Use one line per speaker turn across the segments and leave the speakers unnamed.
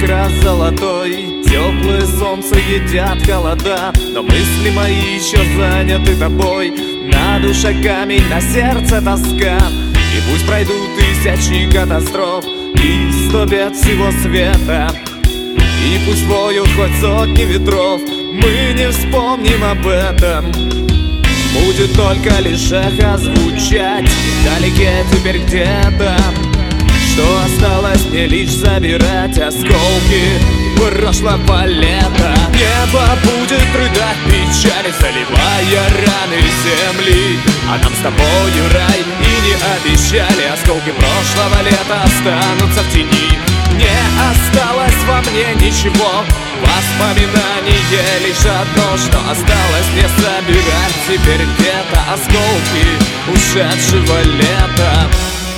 окрас золотой, теплое солнце едят холода, но мысли мои еще заняты тобой. На душе камень, на сердце тоска, и пусть пройдут тысячи катастроф и 100 бед всего света, и пусть воют хоть сотни ветров, мы не вспомним об этом. Будет только лишь эхо звучать вдалеке теперь где-то. Что осталось мне лишь забирать осколки прошлого лета. Небо будет рыдать печали, заливая раны земли, а нам с тобою рай и не обещали. Осколки прошлого лета останутся в тени. Не осталось во мне ничего, воспоминание лишь одно, что осталось мне собирать теперь где-то осколки ушедшего лета.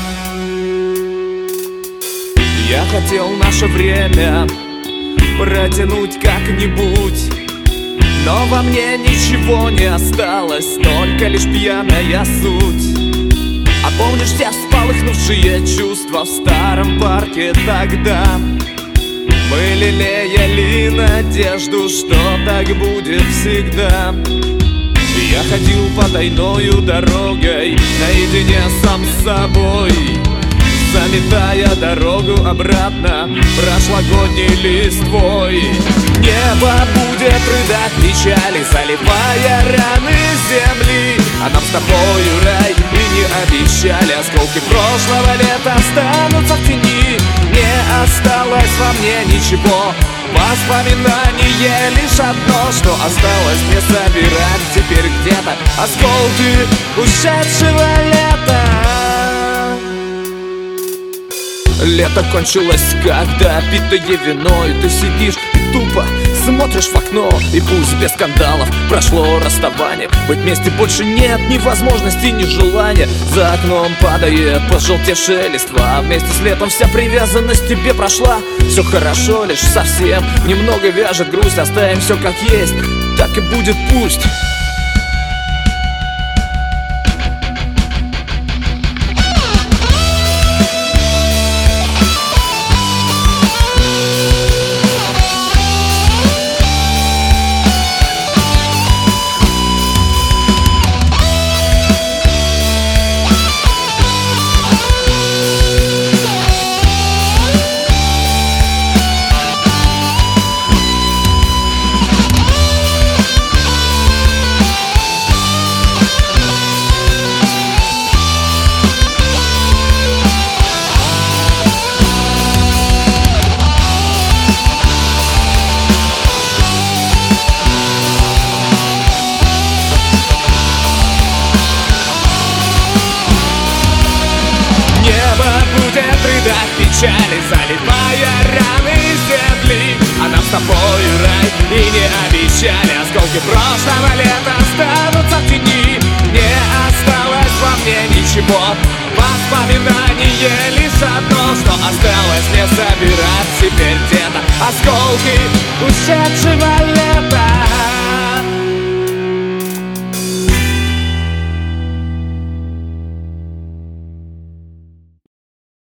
Я хотел наше время протянуть как-нибудь, но во мне ничего не осталось, только лишь пьяная суть. А помнишь все вспыхнувшие чувства в старом парке тогда? Мы лелеяли надежду, что так будет всегда. Я ходил потайною дорогой наедине сам с собой, заметая дорогу обратно прошлогодней листвой. Небо будет рыдать печали, заливая раны земли, а нам с тобою рай и не обещали. Осколки прошлого лета останутся в тени. Не осталось во мне ничего, воспоминание лишь одно, что осталось мне собирать теперь где-то осколки ушедшего лета. Лето кончилось, когда питое вино, и ты сидишь и тупо смотришь в окно. И пусть без скандалов прошло расставание, быть вместе больше нет ни возможности, ни желания. За окном падает пожелтевшая листва, вместе с летом вся привязанность тебе прошла. Все хорошо, лишь совсем немного вяжет грусть. Оставим все как есть, так и будет пусть. Печали, заливая раны земли, а нам с тобою рай и не обещали. Осколки прошлого лета останутся в тени. Не осталось во мне ничего, воспоминание лишь одно, что осталось мне собирать теперь где-то осколки ушедшего лета.